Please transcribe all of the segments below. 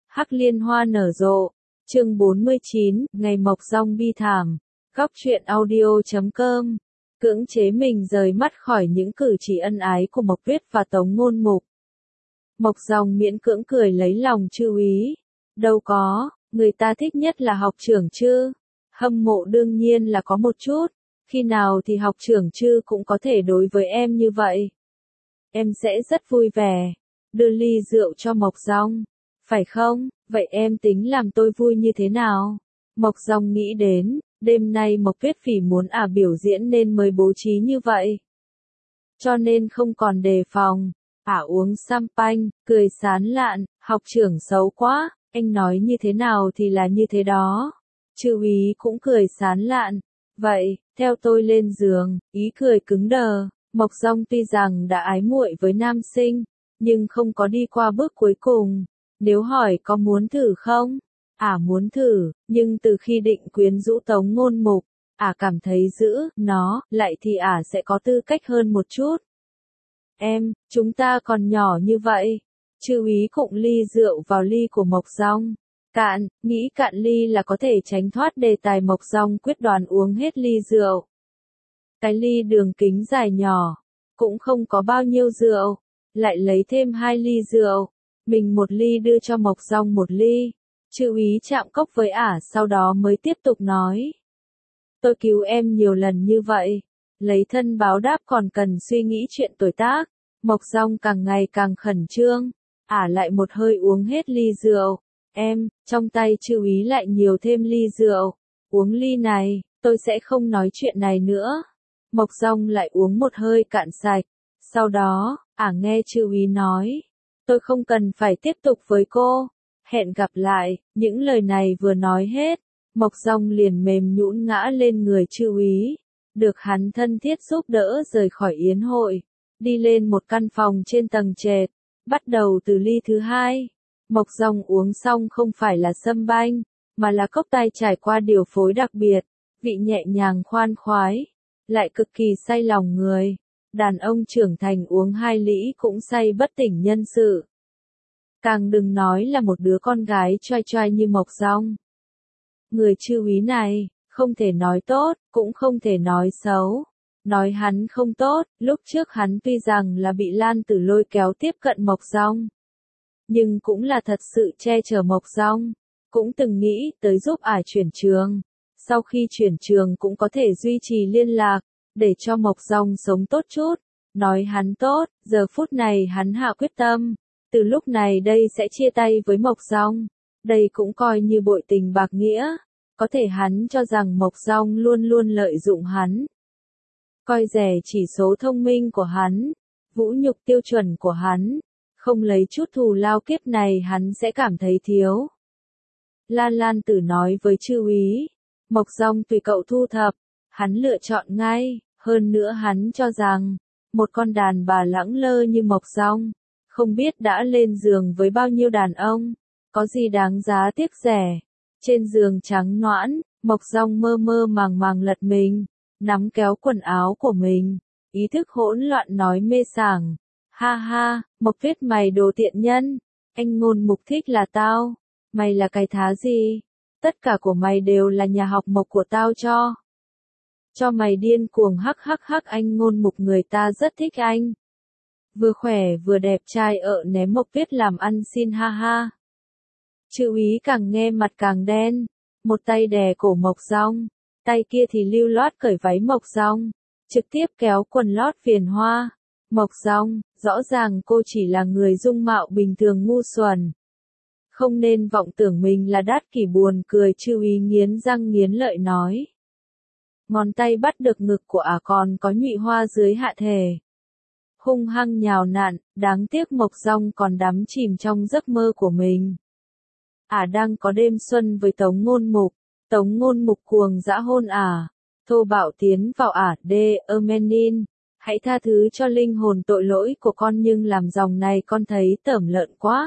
Hắc liên hoa nở rộ. Chương 49, ngày mộc rong bi thảm. Góc truyện audio.com. Cưỡng chế mình rời mắt khỏi những cử chỉ ân ái của Mộc Tuyết và Tống Ngôn Mục. Mộc Rong miễn cưỡng cười lấy lòng Chư Úy. Đâu có, người ta thích nhất là học trưởng Chư. Hâm mộ đương nhiên là có một chút. Khi nào thì học trưởng Chư cũng có thể đối với em như vậy. Em sẽ rất vui vẻ. Đưa ly rượu cho Mộc Rong. Phải không, vậy em tính làm tôi vui như thế nào? Mộc Rong nghĩ đến, đêm nay Mộc Tuyết Phỉ muốn biểu diễn nên mới bố trí như vậy. Cho nên không còn đề phòng, uống champagne, cười sán lạn, học trưởng xấu quá, anh nói như thế nào thì là như thế đó. Chư Úy cũng cười sán lạn, vậy, theo tôi lên giường, ý cười cứng đờ. Mộc Rong tuy rằng đã ái muội với nam sinh, nhưng không có đi qua bước cuối cùng. Nếu hỏi có muốn thử không? Muốn thử, nhưng từ khi định quyến rũ Tống Ngôn Mục, cảm thấy giữ nó lại thì sẽ có tư cách hơn một chút. Chúng ta còn nhỏ như vậy. Chư Úy cụng ly rượu vào ly của Mộc Rong. Cạn, nghĩ cạn ly là có thể tránh thoát đề tài. Mộc Rong quyết đoán uống hết ly rượu. Cái ly đường kính dài nhỏ, cũng không có bao nhiêu rượu, lại lấy thêm 2 ly rượu. Mình một ly đưa cho Mộc Rong một ly. Chư Úy chạm cốc với sau đó mới tiếp tục nói. Tôi cứu em nhiều lần như vậy. Lấy thân báo đáp còn cần suy nghĩ chuyện tuổi tác. Mộc Rong càng ngày càng khẩn trương. Lại một hơi uống hết ly rượu. Trong tay Chư Úy lại nhiều thêm ly rượu. Uống ly này, tôi sẽ không nói chuyện này nữa. Mộc Rong lại uống một hơi cạn sạch. Sau đó, nghe Chư Úy nói. Tôi không cần phải tiếp tục với cô. Hẹn gặp lại. Những lời này vừa nói hết, Mộc Rong liền mềm nhũn ngã lên người Chư Úy. Được hắn thân thiết giúp đỡ rời khỏi yến hội. Đi lên một căn phòng trên tầng trệt. Bắt đầu từ ly thứ 2. Mộc Rong uống xong không phải là sâm banh, mà là cốc tai trải qua điều phối đặc biệt. Vị nhẹ nhàng khoan khoái, lại cực kỳ say lòng người. Đàn ông trưởng thành uống 2 lĩ cũng say bất tỉnh nhân sự. Càng đừng nói là một đứa con gái choai choai như Mộc Rong. Người Chư Úy này, không thể nói tốt, cũng không thể nói xấu. Nói hắn không tốt, lúc trước hắn tuy rằng là bị Lan Tử lôi kéo tiếp cận Mộc Rong. Nhưng cũng là thật sự che chở Mộc Rong. Cũng từng nghĩ tới giúp chuyển trường. Sau khi chuyển trường cũng có thể duy trì liên lạc, để cho Mộc Rong sống tốt chút. Nói hắn tốt, giờ phút này hắn hạ quyết tâm. Từ lúc này đây sẽ chia tay với Mộc Rong. Đây cũng coi như bội tình bạc nghĩa. Có thể hắn cho rằng Mộc Rong luôn luôn lợi dụng hắn. Coi rẻ chỉ số thông minh của hắn. Vũ nhục tiêu chuẩn của hắn. Không lấy chút thù lao kiếp này hắn sẽ cảm thấy thiếu. Lan Tử nói với Chư Úy. Mộc Rong tùy cậu thu thập. Hắn lựa chọn ngay. Hơn nữa hắn cho rằng, một con đàn bà lẳng lơ như Mộc Rong, không biết đã lên giường với bao nhiêu đàn ông, có gì đáng giá tiếc rẻ. Trên giường trắng nõn, Mộc Rong mơ mơ màng màng lật mình, nắm kéo quần áo của mình, ý thức hỗn loạn nói mê sảng. Ha ha, Mộc Tuyết mày đồ tiện nhân, anh Ngôn Mục thích là tao, mày là cái thá gì? Tất cả của mày đều là nhà học Mộc của tao cho. Cho mày điên cuồng hắc, anh Ngôn Mục người ta rất thích anh. Vừa khỏe vừa đẹp trai ném Mộc Tuyết làm ăn xin ha ha. Chư Úy càng nghe mặt càng đen, một tay đè cổ Mộc Rong, tay kia thì lưu loát cởi váy Mộc Rong, trực tiếp kéo quần lót viền hoa. Mộc Rong, rõ ràng cô chỉ là người dung mạo bình thường ngu xuẩn. Không nên vọng tưởng mình là Đát Kỷ buồn cười. Chư Úy nghiến răng nghiến lợi nói. Ngón tay bắt được ngực của còn có nhụy hoa dưới hạ thể. Hung hăng nhào nặn, đáng tiếc Mộc Rong còn đắm chìm trong giấc mơ của mình. Đang có đêm xuân với Tống Ngôn Mục. Tống Ngôn Mục cuồng dã hôn thô bạo tiến vào Menin. Hãy tha thứ cho linh hồn tội lỗi của con nhưng làm dòng này con thấy tởm lợn quá.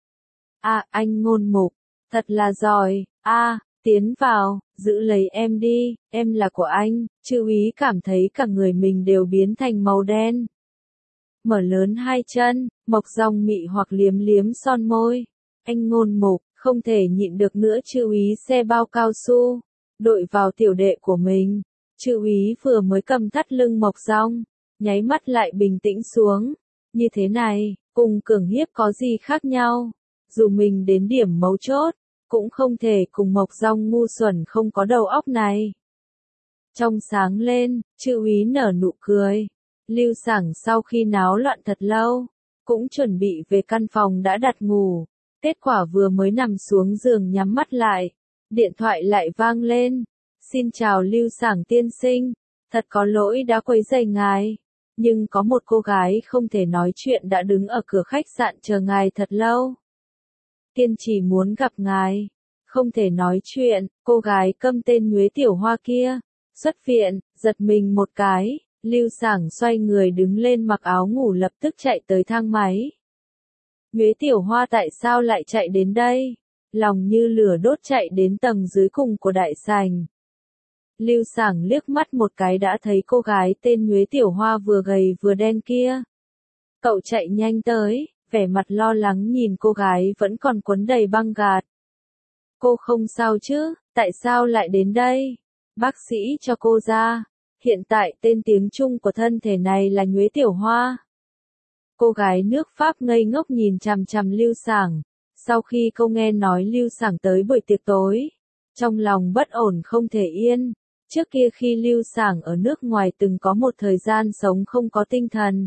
Anh Ngôn Mục, thật là giỏi. Tiến vào, giữ lấy em đi, em là của anh. Chư Úy cảm thấy cả người mình đều biến thành màu đen. Mở lớn 2 chân, Mộc Rong mị hoặc liếm liếm son môi. Anh Ngôn Mục, Không thể nhịn được nữa chư úy xe bao cao su, đội vào tiểu đệ của mình. Chư úy vừa mới cầm thắt lưng Mộc Dong, nháy mắt lại bình tĩnh xuống. Như thế này, cùng cưỡng hiếp có gì khác nhau? Dù mình đến điểm mấu chốt, cũng không thể cùng Mộc Dong ngu xuẩn không có đầu óc này. Trong sáng lên, chư úy nở nụ cười. Lưu Sảng sau khi náo loạn thật lâu, cũng chuẩn bị về căn phòng đã đặt ngủ. Kết quả vừa mới nằm xuống giường nhắm mắt lại, điện thoại lại vang lên. Xin chào Lưu Sảng tiên sinh, thật có lỗi đã quấy rầy ngài, nhưng có một cô gái không thể nói chuyện đã đứng ở cửa khách sạn chờ ngài thật lâu. Kiên trì muốn gặp ngài, không thể nói chuyện, cô gái câm tên Nhuế Tiểu Hoa kia. Xuất viện, giật mình một cái, Lưu Sảng xoay người đứng lên mặc áo ngủ lập tức chạy tới thang máy. Nhuế Tiểu Hoa tại sao lại chạy đến đây? Lòng như lửa đốt chạy đến tầng dưới cùng của đại sảnh. Lưu Sảng liếc mắt một cái đã thấy cô gái tên Nhuế Tiểu Hoa vừa gầy vừa đen kia. Cậu chạy nhanh tới, vẻ mặt lo lắng nhìn cô gái vẫn còn quấn đầy băng gạc. Cô không sao chứ, tại sao lại đến đây? Bác sĩ cho cô ra. Hiện tại tên tiếng Trung của thân thể này là Nhuế Tiểu Hoa. Cô gái nước Pháp ngây ngốc nhìn chằm chằm Lưu Sảng. Sau khi cô nghe nói Lưu Sảng tới buổi tiệc tối, trong lòng bất ổn không thể yên. Trước kia khi Lưu Sảng ở nước ngoài từng có một thời gian sống không có tinh thần.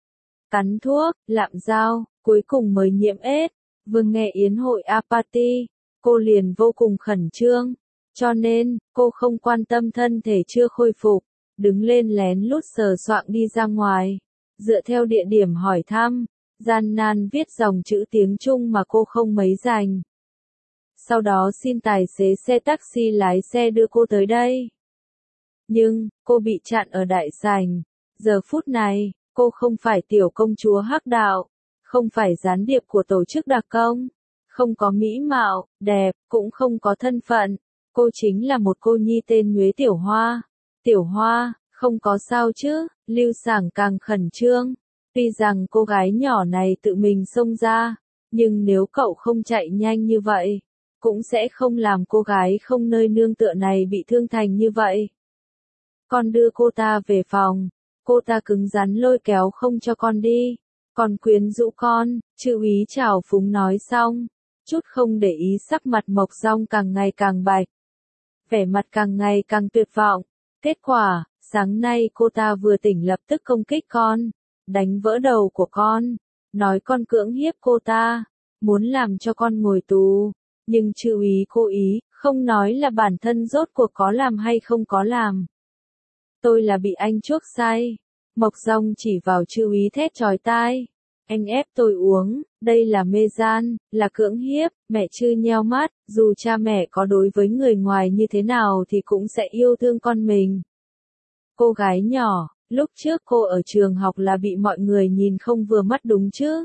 Cắn thuốc, lạm dao, cuối cùng mới nhiễm AIDS. Vừa nghe yến hội apathy, cô liền vô cùng khẩn trương. Cho nên, cô không quan tâm thân thể chưa khôi phục, đứng lên lén lút sờ soạng đi ra ngoài. Dựa theo địa điểm hỏi thăm, gian nan viết dòng chữ tiếng Trung mà cô không mấy rành. Sau đó xin tài xế xe taxi lái xe đưa cô tới đây. Nhưng, cô bị chặn ở đại sảnh. Giờ phút này, cô không phải tiểu công chúa hắc đạo, không phải gián điệp của tổ chức đặc công, không có mỹ mạo, đẹp, cũng không có thân phận. Cô chính là một cô nhi tên Nhuế Tiểu Hoa. Tiểu Hoa, không có sao chứ? Lưu Sảng càng khẩn trương. Tuy rằng cô gái nhỏ này tự mình xông ra, nhưng nếu cậu không chạy nhanh như vậy, cũng sẽ không làm cô gái không nơi nương tựa này bị thương thành như vậy. Con đưa cô ta về phòng, cô ta cứng rắn lôi kéo không cho con đi, còn quyến rũ con, chư úy trào phúng nói xong, chút không để ý sắc mặt Mộc Dong càng ngày càng bạch. Vẻ mặt càng ngày càng tuyệt vọng. Kết quả, sáng nay cô ta vừa tỉnh lập tức công kích con, đánh vỡ đầu của con, nói con cưỡng hiếp cô ta, muốn làm cho con ngồi tù. Nhưng chư úy cố ý, không nói là bản thân rốt cuộc có làm hay không có làm. Tôi là bị anh chuốc say. Mộc Dong chỉ vào chư úy thét chói tai. Anh ép tôi uống, đây là mê gian, là cưỡng hiếp. Mẹ chư nheo mắt, dù cha mẹ có đối với người ngoài như thế nào thì cũng sẽ yêu thương con mình. Cô gái nhỏ, lúc trước cô ở trường học là bị mọi người nhìn không vừa mắt đúng chứ?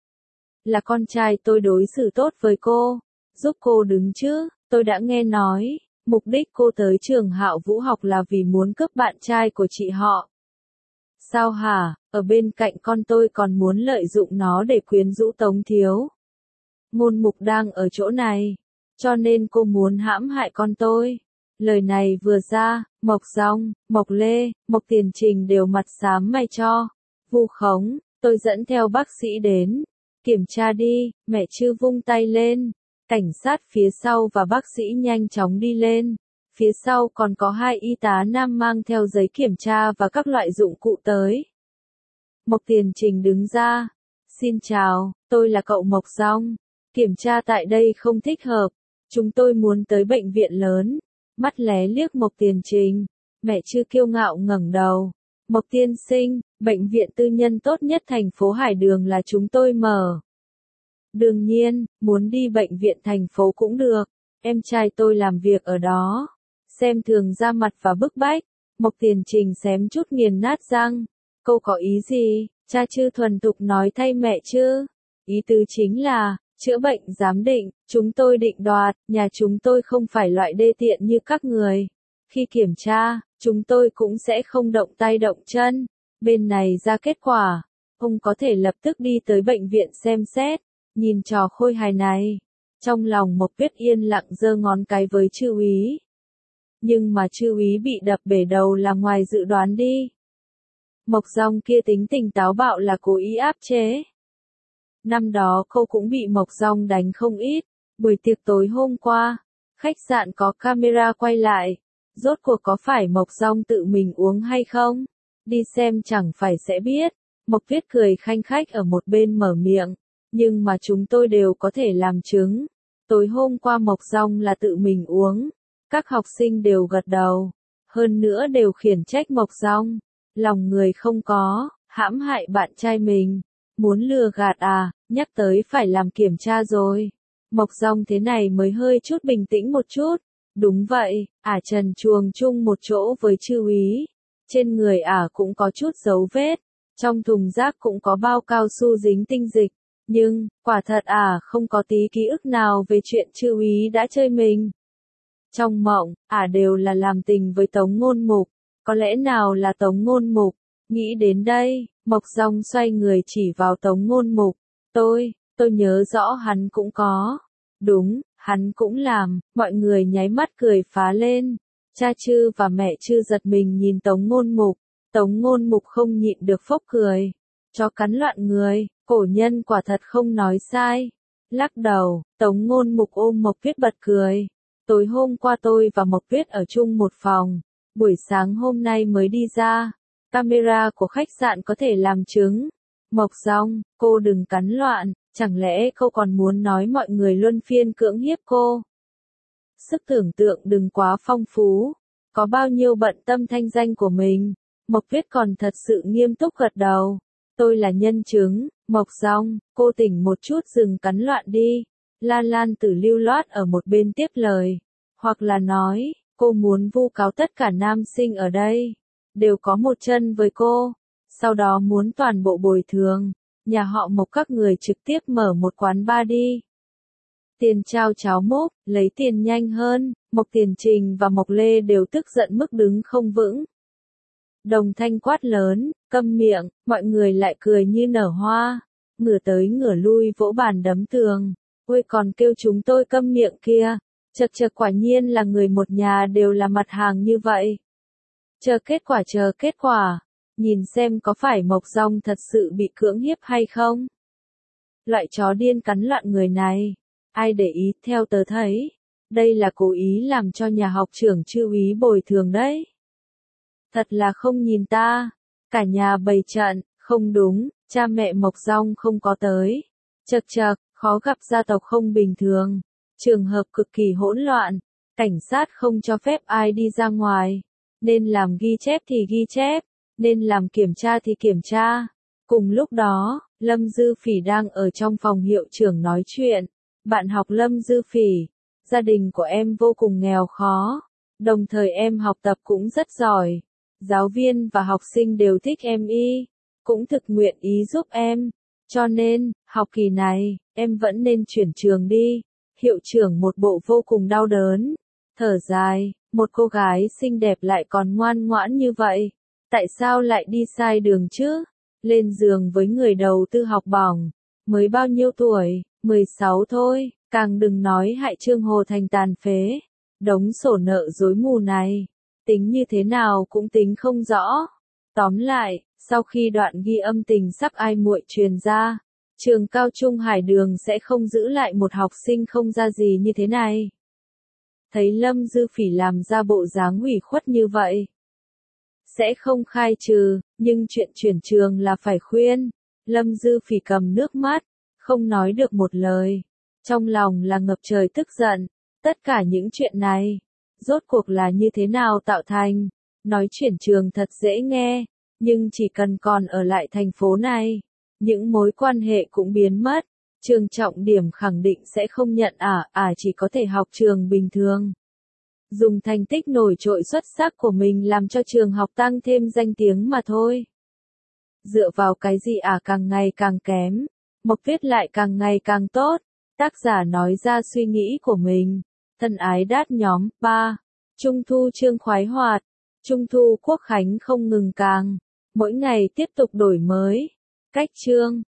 Là con trai tôi đối xử tốt với cô, giúp cô đứng chứ? Tôi đã nghe nói, mục đích cô tới trường Hạo Vũ học là vì muốn cướp bạn trai của chị họ. Sao hả? Ở bên cạnh con tôi còn muốn lợi dụng nó để quyến rũ Tống Thiếu. Ngôn mục đang ở chỗ này, cho nên cô muốn hãm hại con tôi. Lời này vừa ra, Mộc Dong, Mộc Lê, Mộc Tiền Trình đều mặt xám mày cho. Vu khống, tôi dẫn theo bác sĩ đến. Kiểm tra đi, mẹ chư vung tay lên. Cảnh sát phía sau và bác sĩ nhanh chóng đi lên. Phía sau còn có 2 y tá nam mang theo giấy kiểm tra và các loại dụng cụ tới. Mộc Tiền Trình đứng ra. Xin chào, tôi là cậu Mộc Dong. Kiểm tra tại đây không thích hợp. Chúng tôi muốn tới bệnh viện lớn. Mắt lé liếc Mộc Tiền Trình. Mẹ chư kiêu ngạo ngẩng đầu. Mộc tiên sinh, bệnh viện tư nhân tốt nhất thành phố Hải Đường là chúng tôi mở. Đương nhiên, muốn đi bệnh viện thành phố cũng được. Em trai tôi làm việc ở đó. Xem thường ra mặt và bức bách. Mộc Tiền Trình xém chút nghiền nát răng. Cô có ý gì? Cha chư thuần thục nói thay mẹ chứ. Ý tứ chính là, chữa bệnh giám định, chúng tôi định đoạt, nhà chúng tôi không phải loại đê tiện như các người. Khi kiểm tra, chúng tôi cũng sẽ không động tay động chân. Bên này ra kết quả, ông có thể lập tức đi tới bệnh viện xem xét. Nhìn trò khôi hài này, Trong lòng Mộc Tuyết yên lặng giơ ngón cái với Chư úy. Nhưng mà Chư úy bị đập bể đầu là ngoài dự đoán đi. Mộc Dong kia tính tình táo bạo là cố ý áp chế. Năm đó cô cũng bị Mộc Dong đánh không ít. Buổi tiệc tối hôm qua, khách sạn có camera quay lại. Rốt cuộc có phải Mộc Dong tự mình uống hay không? Đi xem chẳng phải sẽ biết. Mộc Tuyết cười khanh khách ở một bên mở miệng. Nhưng mà chúng tôi đều có thể làm chứng. Tối hôm qua Mộc Dong là tự mình uống. Các học sinh đều gật đầu. Hơn nữa đều khiển trách Mộc Dong. Lòng người không có, hãm hại bạn trai mình. Muốn lừa gạt à, nhắc tới phải làm kiểm tra rồi. Mộc Dong thế này mới hơi chút bình tĩnh một chút. Đúng vậy, trần truồng chung một chỗ với Chư úy. Trên người cũng có chút dấu vết. Trong thùng rác cũng có bao cao su dính tinh dịch. Nhưng, quả thật không có tí ký ức nào về chuyện Chư úy đã chơi mình. Trong mộng, đều là làm tình với Tống Ngôn Mục. Có lẽ nào là Tống Ngôn Mục? Nghĩ đến đây, Mộc Dong xoay người chỉ vào Tống Ngôn Mục. Tôi nhớ rõ hắn cũng có. Đúng, hắn cũng làm, mọi người nháy mắt cười phá lên. Cha Chư và mẹ Chư giật mình nhìn Tống Ngôn Mục. Tống Ngôn Mục không nhịn được phốc cười. Chó cắn loạn người, cổ nhân quả thật không nói sai. Lắc đầu, Tống Ngôn Mục ôm Mộc Tuyết bật cười. Tối hôm qua tôi và Mộc Tuyết ở chung một phòng. Buổi sáng hôm nay mới đi ra. Camera của khách sạn có thể làm chứng. Mộc Dong, cô đừng cắn loạn. Chẳng lẽ cô còn muốn nói mọi người luân phiên cưỡng hiếp cô? Sức tưởng tượng đừng quá phong phú. Có bao nhiêu bận tâm thanh danh của mình. Mộc Tuyết còn thật sự nghiêm túc gật đầu. Tôi là nhân chứng. Mộc Dong, cô tỉnh một chút dừng cắn loạn đi. Lan Lan Tử lưu loát ở một bên tiếp lời. Hoặc là nói, cô muốn vu cáo tất cả nam sinh ở đây. Đều có một chân với cô. Sau đó muốn toàn bộ bồi thường. Nhà họ Mộc các người trực tiếp mở một quán bar đi. Tiền trao cháo múc, lấy tiền nhanh hơn. Mộc Tiền Trình và Mộc Lê đều tức giận mức đứng không vững. Đồng Thanh quát lớn, câm miệng, mọi người lại cười như nở hoa. Ngửa tới ngửa lui vỗ bàn đấm tường. Ôi còn kêu chúng tôi câm miệng kia. Chật quả nhiên là người một nhà đều là mặt hàng như vậy. Chờ kết quả. Nhìn xem có phải Mộc Dong thật sự bị cưỡng hiếp hay không? Loại chó điên cắn loạn người này. Ai để ý theo tớ thấy. Đây là cố ý làm cho nhà học trưởng Chư úy bồi thường đấy. Thật là không nhìn ta. Cả nhà bày trận, không đúng, cha mẹ Mộc Dong không có tới. Chật, khó gặp gia tộc không bình thường. Trường hợp cực kỳ hỗn loạn. Cảnh sát không cho phép ai đi ra ngoài. Nên làm ghi chép thì ghi chép. Nên làm kiểm tra thì kiểm tra. Cùng lúc đó, Lâm Dư Phỉ đang ở trong phòng hiệu trưởng nói chuyện. Bạn học Lâm Dư Phỉ, gia đình của em vô cùng nghèo khó. Đồng thời em học tập cũng rất giỏi. Giáo viên và học sinh đều thích em cũng thực nguyện ý giúp em. Cho nên, học kỳ này, em vẫn nên chuyển trường đi. Hiệu trưởng một bộ vô cùng đau đớn. Thở dài, một cô gái xinh đẹp lại còn ngoan ngoãn như vậy. Tại sao lại đi sai đường chứ? Lên giường với người đầu tư học bổng. Mới bao nhiêu tuổi? 16 thôi. Càng đừng nói hại Trương Hồ thành tàn phế. Đống sổ nợ rối mù này. Tính như thế nào cũng tính không rõ. Tóm lại, sau khi đoạn ghi âm tình sắp ai muội truyền ra, trường cao trung Hải Đường sẽ không giữ lại một học sinh không ra gì như thế này. Thấy Lâm Dư Phỉ làm ra bộ dáng ủy khuất như vậy. Sẽ không khai trừ, nhưng chuyện chuyển trường là phải khuyên. Lâm Dư Phỉ cầm nước mắt, không nói được một lời. Trong lòng là ngập trời tức giận. Tất cả những chuyện này, rốt cuộc là như thế nào tạo thành? Nói chuyển trường thật dễ nghe, nhưng chỉ cần còn ở lại thành phố này, những mối quan hệ cũng biến mất. Trường trọng điểm khẳng định sẽ không nhận chỉ có thể học trường bình thường. Dùng thành tích nổi trội xuất sắc của mình làm cho trường học tăng thêm danh tiếng mà thôi. Dựa vào cái gì càng ngày càng kém, Mộc Tuyết lại càng ngày càng tốt. Tác giả nói ra suy nghĩ của mình. Thân ái đát nhóm 3. Trung thu chương khoái hoạt. Trung thu Quốc khánh không ngừng càng. Mỗi ngày tiếp tục đổi mới. Cách chương.